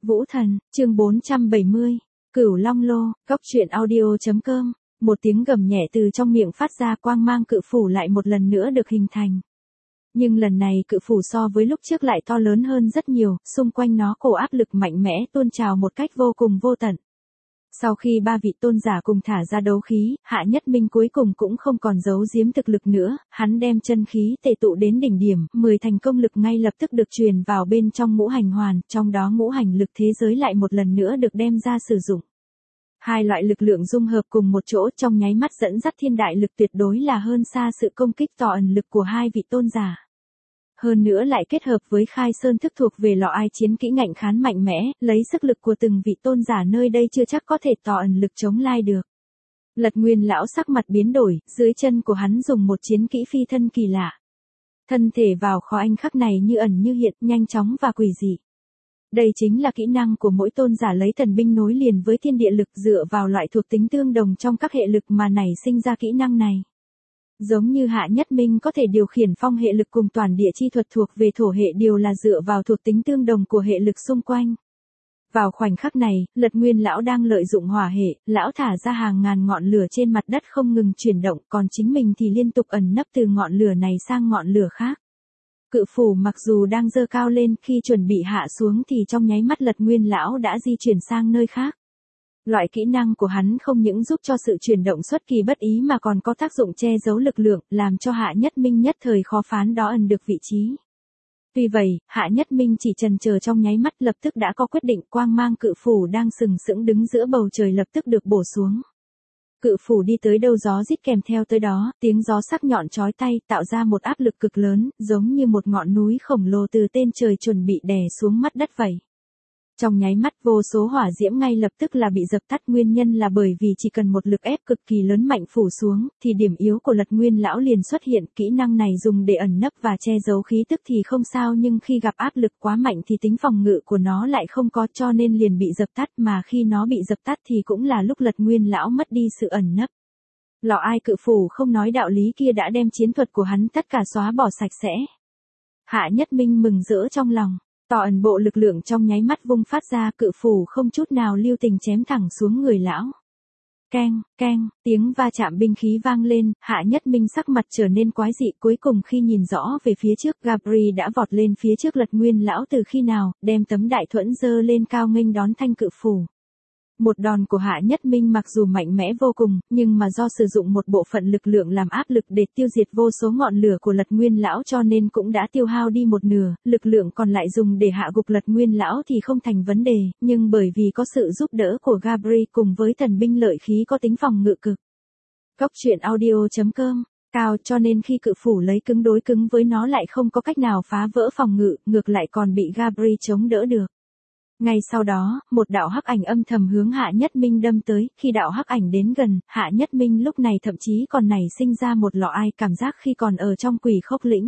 Vũ Thần, chương 470, Cửu Long Lô, Cóc truyện audio.com, một tiếng gầm nhẹ từ trong miệng phát ra, quang mang cự phủ lại một lần nữa được hình thành. Nhưng lần này cự phủ so với lúc trước lại to lớn hơn rất nhiều, xung quanh nó cổ áp lực mạnh mẽ tuôn trào một cách vô cùng vô tận. Sau khi ba vị tôn giả cùng thả ra đấu khí, Hạ Nhất Minh cuối cùng cũng không còn giấu giếm thực lực nữa, hắn đem chân khí tề tụ đến đỉnh điểm, 10 thành công lực ngay lập tức được truyền vào bên trong ngũ hành hoàn, trong đó ngũ hành lực thế giới lại một lần nữa được đem ra sử dụng. Hai loại lực lượng dung hợp cùng một chỗ trong nháy mắt dẫn dắt thiên đại lực, tuyệt đối là hơn xa sự công kích tỏ ẩn lực của hai vị tôn giả. Hơn nữa lại kết hợp với Khai Sơn thức thuộc về lò ai chiến kỹ ngạnh kháng mạnh mẽ, lấy sức lực của từng vị tôn giả nơi đây chưa chắc có thể tỏ ẩn lực chống lai được. Lật Nguyên lão sắc mặt biến đổi, dưới chân của hắn dùng một chiến kỹ phi thân kỳ lạ. Thân thể vào kho anh khắc này như ẩn như hiện, nhanh chóng và quỷ dị. Đây chính là kỹ năng của mỗi tôn giả lấy thần binh nối liền với thiên địa lực, dựa vào loại thuộc tính tương đồng trong các hệ lực mà nảy sinh ra kỹ năng này. Giống như Hạ Nhất Minh có thể điều khiển phong hệ lực cùng toàn địa chi thuật thuộc về thổ hệ đều là dựa vào thuộc tính tương đồng của hệ lực xung quanh. Vào khoảnh khắc này, Lật Nguyên lão đang lợi dụng hỏa hệ, lão thả ra hàng ngàn ngọn lửa trên mặt đất không ngừng chuyển động, còn chính mình thì liên tục ẩn nấp từ ngọn lửa này sang ngọn lửa khác. Cự phủ mặc dù đang dơ cao lên, khi chuẩn bị hạ xuống thì trong nháy mắt Lật Nguyên lão đã di chuyển sang nơi khác. Loại kỹ năng của hắn không những giúp cho sự chuyển động xuất kỳ bất ý mà còn có tác dụng che giấu lực lượng, làm cho Hạ Nhất Minh nhất thời khó phán đó ẩn được vị trí. Tuy vậy, Hạ Nhất Minh chỉ chần chờ trong nháy mắt, lập tức đã có quyết định, quang mang cự phủ đang sừng sững đứng giữa bầu trời lập tức được bổ xuống. Cự phủ đi tới đâu gió rít kèm theo tới đó, tiếng gió sắc nhọn chói tai tạo ra một áp lực cực lớn, giống như một ngọn núi khổng lồ từ tên trời chuẩn bị đè xuống mắt đất vậy. Trong nháy mắt vô số hỏa diễm ngay lập tức là bị dập tắt, nguyên nhân là bởi vì chỉ cần một lực ép cực kỳ lớn mạnh phủ xuống, thì điểm yếu của Lật Nguyên lão liền xuất hiện, kỹ năng này dùng để ẩn nấp và che giấu khí tức thì không sao, nhưng khi gặp áp lực quá mạnh thì tính phòng ngự của nó lại không có, cho nên liền bị dập tắt, mà khi nó bị dập tắt thì cũng là lúc Lật Nguyên lão mất đi sự ẩn nấp. Lọ ai cự phủ không nói đạo lý kia đã đem chiến thuật của hắn tất cả xóa bỏ sạch sẽ. Hạ Nhất Minh mừng rỡ trong lòng. Tỏ ẩn bộ lực lượng trong nháy mắt vung phát ra, cự phủ không chút nào lưu tình chém thẳng xuống người lão. Keng, keng, tiếng va chạm binh khí vang lên, Hạ Nhất Minh sắc mặt trở nên quái dị, cuối cùng khi nhìn rõ về phía trước, Gabri đã vọt lên phía trước Lật Nguyên lão từ khi nào, đem tấm đại thuẫn giơ lên cao nghênh đón thanh cự phủ. Một đòn của Hạ Nhất Minh mặc dù mạnh mẽ vô cùng, nhưng mà do sử dụng một bộ phận lực lượng làm áp lực để tiêu diệt vô số ngọn lửa của Lật Nguyên lão cho nên cũng đã tiêu hao đi một nửa, lực lượng còn lại dùng để hạ gục Lật Nguyên lão thì không thành vấn đề, nhưng bởi vì có sự giúp đỡ của Gabri cùng với thần binh lợi khí có tính phòng ngự cực. Cóc truyện audio.com cao, cho nên khi cự phủ lấy cứng đối cứng với nó lại không có cách nào phá vỡ phòng ngự, ngược lại còn bị Gabri chống đỡ được. Ngay sau đó, một đạo hắc ảnh âm thầm hướng Hạ Nhất Minh đâm tới, khi đạo hắc ảnh đến gần, Hạ Nhất Minh lúc này thậm chí còn nảy sinh ra một lọ ai cảm giác khi còn ở trong quỷ khốc lĩnh.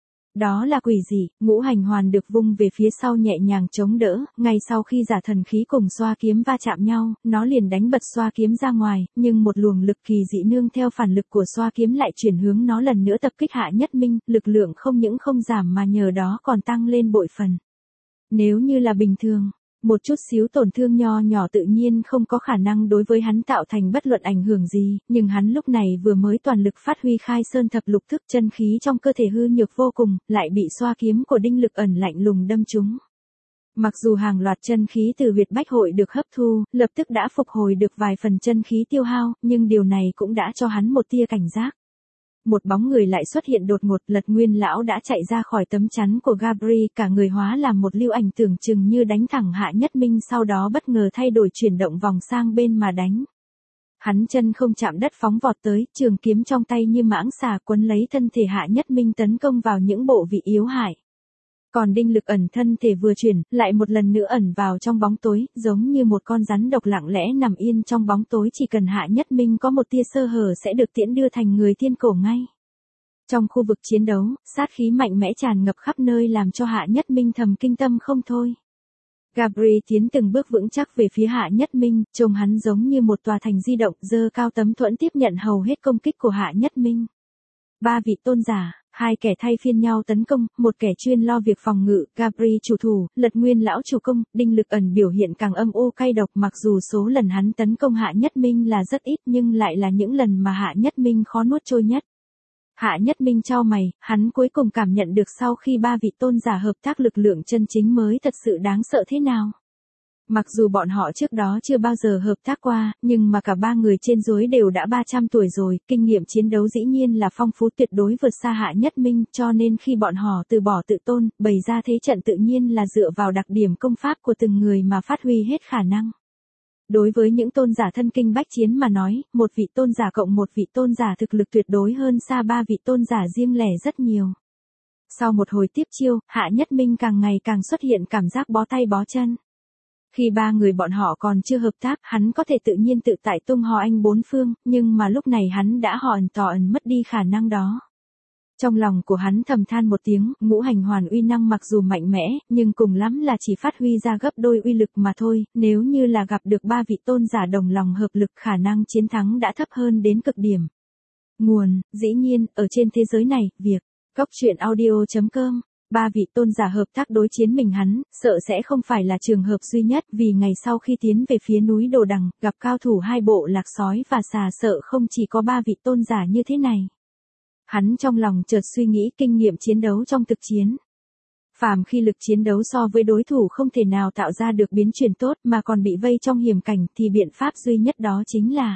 Đó là quỷ gì? Ngũ hành hoàn được vung về phía sau nhẹ nhàng chống đỡ, ngay sau khi giả thần khí cùng xoa kiếm va chạm nhau, nó liền đánh bật xoa kiếm ra ngoài, nhưng một luồng lực kỳ dị nương theo phản lực của xoa kiếm lại chuyển hướng nó lần nữa tập kích Hạ Nhất Minh, lực lượng không những không giảm mà nhờ đó còn tăng lên bội phần. Nếu như là bình thường, một chút xíu tổn thương nho nhỏ tự nhiên không có khả năng đối với hắn tạo thành bất luận ảnh hưởng gì, nhưng hắn lúc này vừa mới toàn lực phát huy Khai Sơn thập lục thức, chân khí trong cơ thể hư nhược vô cùng, lại bị xoa kiếm của đinh lực ẩn lạnh lùng đâm trúng. Mặc dù hàng loạt chân khí từ huyệt bách hội được hấp thu, lập tức đã phục hồi được vài phần chân khí tiêu hao, nhưng điều này cũng đã cho hắn một tia cảnh giác. Một bóng người lại xuất hiện đột ngột, Lật Nguyên lão đã chạy ra khỏi tấm chắn của Gabri, cả người hóa làm một lưu ảnh tưởng chừng như đánh thẳng Hạ Nhất Minh, sau đó bất ngờ thay đổi chuyển động vòng sang bên mà đánh. Hắn chân không chạm đất phóng vọt tới, trường kiếm trong tay như mãng xà quấn lấy thân thể Hạ Nhất Minh tấn công vào những bộ vị yếu hại. Còn đinh lực ẩn thân thể vừa chuyển, lại một lần nữa ẩn vào trong bóng tối, giống như một con rắn độc lặng lẽ nằm yên trong bóng tối, chỉ cần Hạ Nhất Minh có một tia sơ hở sẽ được tiễn đưa thành người thiên cổ ngay. Trong khu vực chiến đấu, sát khí mạnh mẽ tràn ngập khắp nơi làm cho Hạ Nhất Minh thầm kinh tâm không thôi. Gabri tiến từng bước vững chắc về phía Hạ Nhất Minh, trông hắn giống như một tòa thành di động, giơ cao tấm thuẫn tiếp nhận hầu hết công kích của Hạ Nhất Minh. Ba vị tôn giả, hai kẻ thay phiên nhau tấn công, một kẻ chuyên lo việc phòng ngự, Gabri chủ thủ, Lật Nguyên lão chủ công, Đinh Lực Ẩn biểu hiện càng âm u cay độc, mặc dù số lần hắn tấn công Hạ Nhất Minh là rất ít nhưng lại là những lần mà Hạ Nhất Minh khó nuốt trôi nhất. Hạ Nhất Minh chau mày, hắn cuối cùng cảm nhận được sau khi ba vị tôn giả hợp tác lực lượng chân chính mới thật sự đáng sợ thế nào. Mặc dù bọn họ trước đó chưa bao giờ hợp tác qua, nhưng mà cả ba người trên dưới đều đã 300 tuổi rồi, kinh nghiệm chiến đấu dĩ nhiên là phong phú tuyệt đối vượt xa Hạ Nhất Minh, cho nên khi bọn họ từ bỏ tự tôn, bày ra thế trận tự nhiên là dựa vào đặc điểm công pháp của từng người mà phát huy hết khả năng. Đối với những tôn giả thân kinh bách chiến mà nói, một vị tôn giả cộng một vị tôn giả thực lực tuyệt đối hơn xa ba vị tôn giả riêng lẻ rất nhiều. Sau một hồi tiếp chiêu, Hạ Nhất Minh càng ngày càng xuất hiện cảm giác bó tay bó chân. Khi ba người bọn họ còn chưa hợp tác, hắn có thể tự nhiên tự tại tung hò anh bốn phương, nhưng mà lúc này hắn đã hòn tỏ ẩn mất đi khả năng đó. Trong lòng của hắn thầm than một tiếng, ngũ hành hoàn uy năng mặc dù mạnh mẽ, nhưng cùng lắm là chỉ phát huy ra gấp đôi uy lực mà thôi, nếu như là gặp được ba vị tôn giả đồng lòng hợp lực khả năng chiến thắng đã thấp hơn đến cực điểm. Nguồn, dĩ nhiên, ở trên thế giới này, việc, Cốc truyện audio.com. Ba vị tôn giả hợp tác đối chiến mình hắn, sợ sẽ không phải là trường hợp duy nhất, vì ngày sau khi tiến về phía núi Đồ Đằng, gặp cao thủ hai bộ lạc sói và xà, sợ không chỉ có ba vị tôn giả như thế này. Hắn trong lòng chợt suy nghĩ kinh nghiệm chiến đấu trong thực chiến. Phàm khi lực chiến đấu so với đối thủ không thể nào tạo ra được biến chuyển tốt mà còn bị vây trong hiểm cảnh thì biện pháp duy nhất đó chính là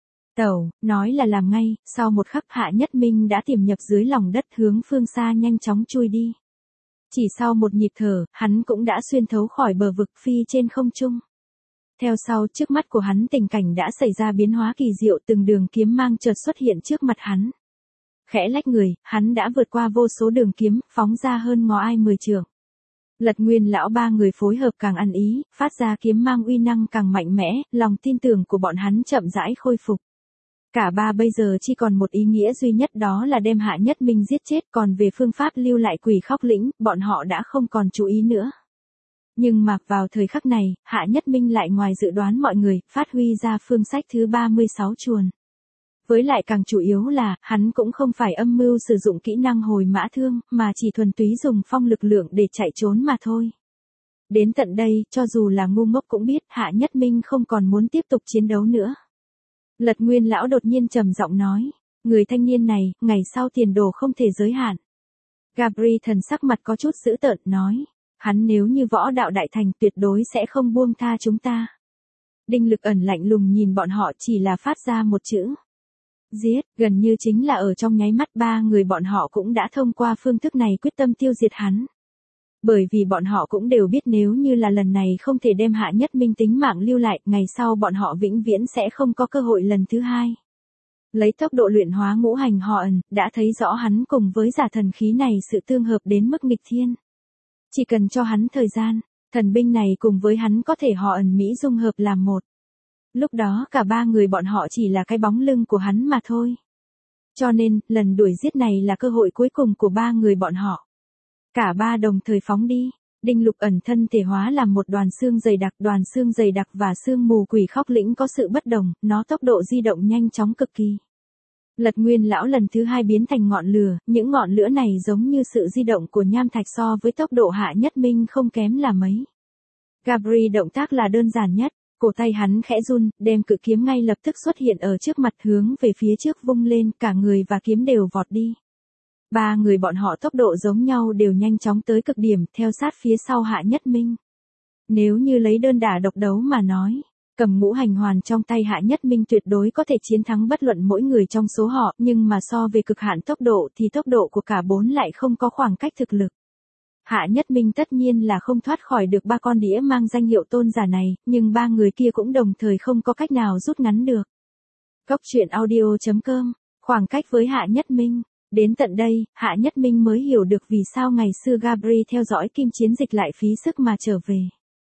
tẩu, nói là làm ngay, sau một khắc Hạ Nhất Minh đã tiềm nhập dưới lòng đất hướng phương xa nhanh chóng chui đi. Chỉ sau một nhịp thở, hắn cũng đã xuyên thấu khỏi bờ vực phi trên không trung. Theo sau, trước mắt của hắn tình cảnh đã xảy ra biến hóa kỳ diệu, từng đường kiếm mang chợt xuất hiện trước mặt hắn. Khẽ lách người, hắn đã vượt qua vô số đường kiếm, phóng ra hơn ngó ai 10 trượng. Lật Nguyên lão ba người phối hợp càng ăn ý, phát ra kiếm mang uy năng càng mạnh mẽ, lòng tin tưởng của bọn hắn chậm rãi khôi phục. Cả ba bây giờ chỉ còn một ý nghĩa duy nhất, đó là đem Hạ Nhất Minh giết chết, còn về phương pháp lưu lại Quỷ Khóc Lĩnh, bọn họ đã không còn chú ý nữa. Nhưng mà vào thời khắc này, Hạ Nhất Minh lại ngoài dự đoán mọi người, phát huy ra phương sách thứ 36 chuồn. Với lại càng chủ yếu là, hắn cũng không phải âm mưu sử dụng kỹ năng hồi mã thương, mà chỉ thuần túy dùng phong lực lượng để chạy trốn mà thôi. Đến tận đây, cho dù là ngu ngốc cũng biết Hạ Nhất Minh không còn muốn tiếp tục chiến đấu nữa. Lật Nguyên lão đột nhiên trầm giọng nói, người thanh niên này, ngày sau tiền đồ không thể giới hạn. Gabri thần sắc mặt có chút dữ tợn nói, hắn nếu như võ đạo đại thành tuyệt đối sẽ không buông tha chúng ta. Đinh Lực Ẩn lạnh lùng nhìn bọn họ, chỉ là phát ra một chữ. Giết, gần như chính là ở trong nháy mắt ba người bọn họ cũng đã thông qua phương thức này quyết tâm tiêu diệt hắn. Bởi vì bọn họ cũng đều biết nếu như là lần này không thể đem Hạ Nhất Minh tính mạng lưu lại, ngày sau bọn họ vĩnh viễn sẽ không có cơ hội lần thứ hai. Lấy tốc độ luyện hóa ngũ hành họ ẩn, đã thấy rõ hắn cùng với giả thần khí này sự tương hợp đến mức nghịch thiên. Chỉ cần cho hắn thời gian, thần binh này cùng với hắn có thể họ ẩn mỹ dung hợp làm một. Lúc đó cả ba người bọn họ chỉ là cái bóng lưng của hắn mà thôi. Cho nên, lần đuổi giết này là cơ hội cuối cùng của ba người bọn họ. Cả ba đồng thời phóng đi. Đinh Lục Ẩn thân thể hóa làm một đoàn xương dày đặc và sương mù Quỷ Khóc Lĩnh có sự bất đồng, nó tốc độ di động nhanh chóng cực kỳ. Lật Nguyên lão lần thứ hai biến thành ngọn lửa, những ngọn lửa này giống như sự di động của nham thạch, so với tốc độ Hạ Nhất Minh không kém là mấy. Gabri động tác là đơn giản nhất, cổ tay hắn khẽ run, đem cự kiếm ngay lập tức xuất hiện ở trước mặt, hướng về phía trước vung lên, cả người và kiếm đều vọt đi. Ba người bọn họ tốc độ giống nhau, đều nhanh chóng tới cực điểm, theo sát phía sau Hạ Nhất Minh. Nếu như lấy đơn đả độc đấu mà nói, cầm ngũ hành hoàn trong tay Hạ Nhất Minh tuyệt đối có thể chiến thắng bất luận mỗi người trong số họ, nhưng mà so về cực hạn tốc độ thì tốc độ của cả bốn lại không có khoảng cách thực lực. Hạ Nhất Minh tất nhiên là không thoát khỏi được ba con đĩa mang danh hiệu tôn giả này, nhưng ba người kia cũng đồng thời không có cách nào rút ngắn được. Cốc truyện audio.com, khoảng cách với Hạ Nhất Minh. Đến tận đây, Hạ Nhất Minh mới hiểu được vì sao ngày xưa Gabri theo dõi kim chiến dịch lại phí sức mà trở về.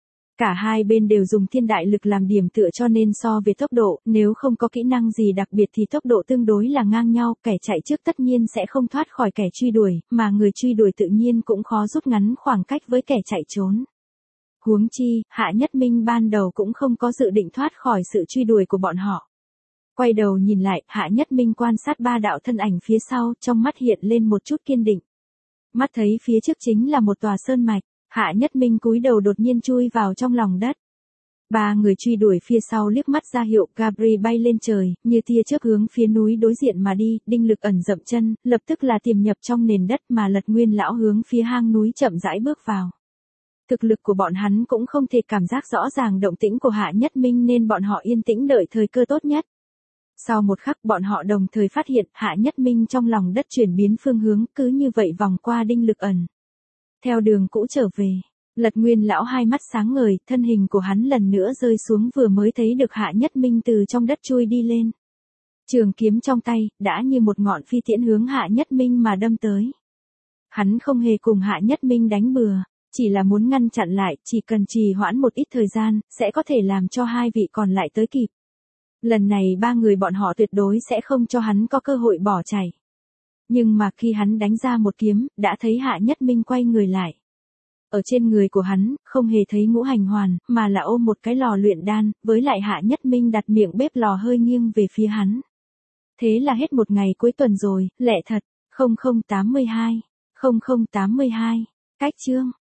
Cả hai bên đều dùng thiên đại lực làm điểm tựa, cho nên so về tốc độ, nếu không có kỹ năng gì đặc biệt thì tốc độ tương đối là ngang nhau, kẻ chạy trước tất nhiên sẽ không thoát khỏi kẻ truy đuổi, mà người truy đuổi tự nhiên cũng khó rút ngắn khoảng cách với kẻ chạy trốn. Huống chi, Hạ Nhất Minh ban đầu cũng không có dự định thoát khỏi sự truy đuổi của bọn họ. Quay đầu nhìn lại, Hạ Nhất Minh quan sát ba đạo thân ảnh phía sau, trong mắt hiện lên một chút kiên định. Mắt thấy phía trước chính là một tòa sơn mạch, Hạ Nhất Minh cúi đầu đột nhiên chui vào trong lòng đất. Ba người truy đuổi phía sau liếc mắt ra hiệu, Gabri bay lên trời, như tia chớp hướng phía núi đối diện mà đi, Đinh Lực Ẩn dậm chân, lập tức là tiềm nhập trong nền đất mà Lật Nguyên lão hướng phía hang núi chậm rãi bước vào. Thực lực của bọn hắn cũng không thể cảm giác rõ ràng động tĩnh của Hạ Nhất Minh nên bọn họ yên tĩnh đợi thời cơ tốt nhất. Sau một khắc bọn họ đồng thời phát hiện Hạ Nhất Minh trong lòng đất chuyển biến phương hướng, cứ như vậy vòng qua Đinh Lực Ẩn. Theo đường cũ trở về, Lật Nguyên lão hai mắt sáng ngời, thân hình của hắn lần nữa rơi xuống, vừa mới thấy được Hạ Nhất Minh từ trong đất chui đi lên. Trường kiếm trong tay, đã như một ngọn phi tiễn hướng Hạ Nhất Minh mà đâm tới. Hắn không hề cùng Hạ Nhất Minh đánh bừa, chỉ là muốn ngăn chặn lại, chỉ cần trì hoãn một ít thời gian, sẽ có thể làm cho hai vị còn lại tới kịp. Lần này ba người bọn họ tuyệt đối sẽ không cho hắn có cơ hội bỏ chạy. Nhưng mà khi hắn đánh ra một kiếm, đã thấy Hạ Nhất Minh quay người lại. Ở trên người của hắn, không hề thấy ngũ hành hoàn, mà là ôm một cái lò luyện đan, với lại Hạ Nhất Minh đặt miệng bếp lò hơi nghiêng về phía hắn. Thế là hết một ngày cuối tuần rồi, lẹ thật, 0082, 0082, cách chương.